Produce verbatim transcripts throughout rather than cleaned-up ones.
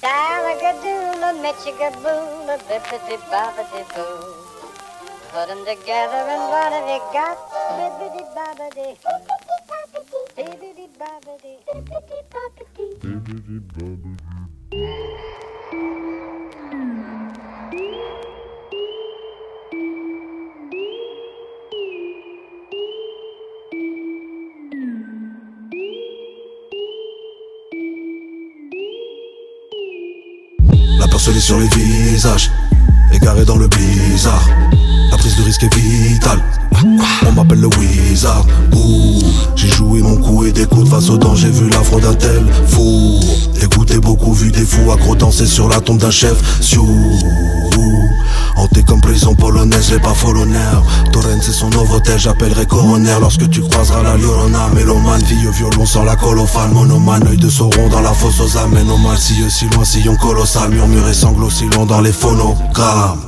Salagadoo, a mitchigaboo, a bippity boppity boo. Put them together and what have you got? Bippity boppity. Bippity boppity. Bippity boppity. Bippity boppity. La peur se lit sur les visages, égaré dans le bizarre. La prise de risque est vitale. On m'appelle le wizard. Ouh, j'ai joué mon coup et des coups de face au danger. Vu l'affront d'un tel fou. Écouté beaucoup, vu des fous accro danser sur la tombe d'un chef. Siou, hanté comme prison polonaise, j'ai pas l'honneur. Torrent c'est son novotel, j'appellerai coroner. Lorsque tu croiseras la Llorona, mélomane, vieux violon sans la colophane. Monomane, œil de Sauron dans la fosse aux âmes. Mène au mal, si si loin, sillon colossal. Murmuré sanglots si long dans les phonogrammes.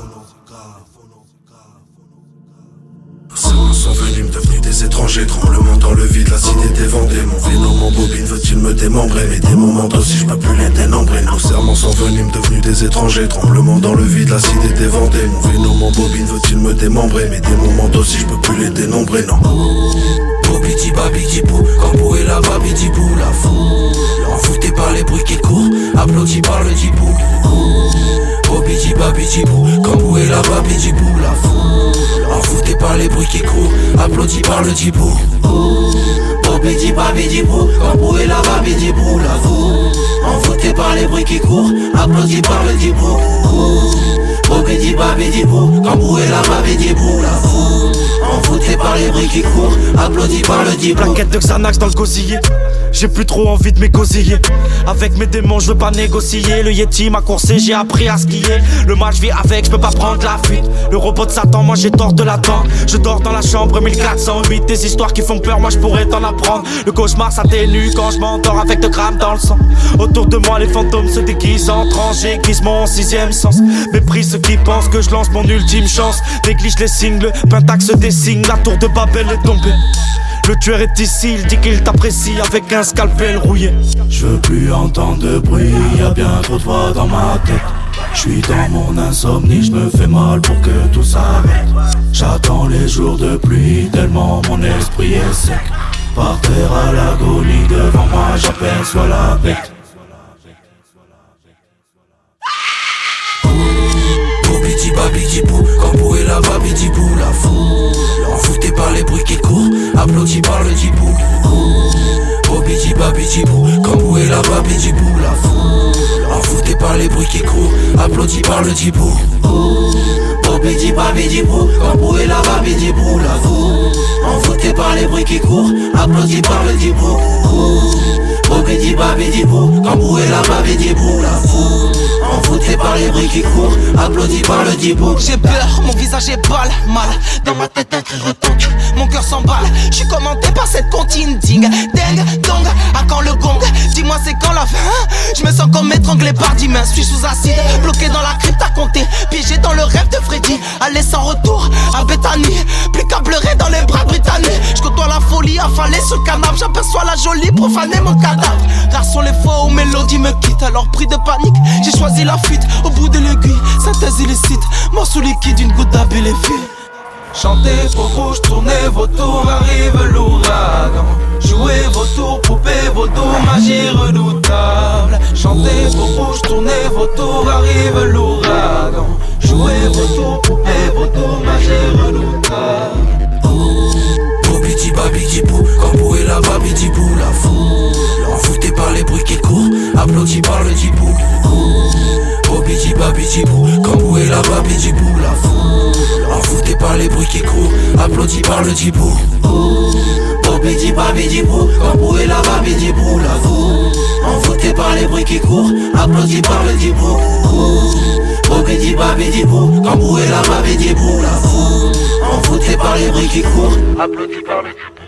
Sont venus me devenus des étrangers, tremblement dans le vide, la cité dévendée. Mon vénom, mon bobine veut-il me démembrer? Mais des moments aussi je peux plus les dénombrer. Nos serments sont venus me devenus des étrangers, tremblement dans le vide, la cité dévendée. Mon vénom, mon bobine veut-il me démembrer? Mais des moments aussi je peux plus les dénombrer, non. Bobiti babiti pou, Campo et la babiti pou, la fou. Envoûté par les bruits qui courent, applaudi par le dipou. Bobiti babiti pou, Campo et la babiti pou, la fou. Envoûté par les bruits qui courent, applaudi par le dipou. Bobiti babiti pou, Campo et la babiti pou, la fou. Envoûté par les bruits qui courent, applaudi par le dipou. Bobiti babiti pou, Campo et la babiti pou, la fou. Envoûté par les bruits qui courent, applaudi par le dipou. Plaquette de Xanax dans le gosier. J'ai plus trop envie de m'égosiller. Avec mes démons je veux pas négocier. Le Yeti m'a coursé, j'ai appris à skier. Le mal je vis avec, je peux pas prendre la fuite. Le robot de Satan, moi j'ai tort de l'attendre. Je dors dans la chambre mille quatre cent huit. Des histoires qui font peur, moi je pourrais t'en apprendre. Le cauchemar s'atténue quand je m'endors avec de grammes dans le sang. Autour de moi les fantômes se déguisent en tranche. J'aiguise mon sixième sens. Méprise ceux qui pensent que je lance mon ultime chance. Néglige les signes, le pentaxe se dessine. La tour de Babel est tombée. Le tueur est ici, il dit qu'il t'apprécie avec un scalpel rouillé. Je veux plus entendre de bruit, y'a bien trop de voix dans ma tête. J'suis dans mon insomnie, j'me fais mal pour que tout s'arrête. J'attends les jours de pluie, tellement mon esprit est sec. Par terre à l'agonie, devant moi j'aperçois la bête. Bobiti babiti pou, Campo et la babiti pou, la fou. Envoûté par les bruits qui courent, applaudi par le dipou. Bobiti babiti pou, Campo et la babiti pou, la fou. Envoûté par les bruits qui courent, applaudi par le dipou. Bobiti babiti pou, Campo et la babiti pou, la fou. Envoûté par les bruits qui courent, applaudi par le dipou. Bobiti babiti pou, Campo et la babiti pou, la fou. Envoûté par les bruits qui courent, applaudi par le dipou. J'ai peur, mon visage est pâle, mal. Dans ma tête un cri retentit, mon cœur s'emballe. J'suis commenté par cette comptine ding. Ding, dong, à quand le gong? Dis-moi c'est quand la fin? Je me sens comme étranglé par dix mains. Suis sous acide, bloqué dans la crypte à compter. Piégé dans le rêve de Freddy. Aller sans retour à Bethany. Plus qu'à pleurer dans les bras britanniques. J'côtoie la folie affalée sur le canapé. J'aperçois la jolie profaner mon cadavre. Rares sont les fois où mélodie me quitte. Alors pris de panique, j'ai choisi la fuite. Au bout de l'aiguille, synthèse illicite. Morceau liquide, une goutte d'abus les filles. Chantez pour rouge, tournez vos tours, arrive l'ouragan. Jouez vos tours, poupées, vos tours, magie redoutable. Chantez pour rouge, tournez vos tours, arrive l'ouragan. Jouez vos tours, poupées, vos tours, magie redoutable. Bobiti babiti pou, Campo et la babiti pou, la fou. Envoûté par les bruits qui courent, applaudi par le dipou. Bobiti babiti pou, Campo et la babiti pou, la fou. Envoûté par les bruits qui courent, applaudi par le dipou. Bobiti babiti pou, Campo et la babiti pou, la fou. Envoûté par les bruits qui courent, applaudi par le dipou. Bobiti babiti pou, Campo et la babiti pou, la fou. Envoûté par les bruits qui courent, applaudi par le dipou.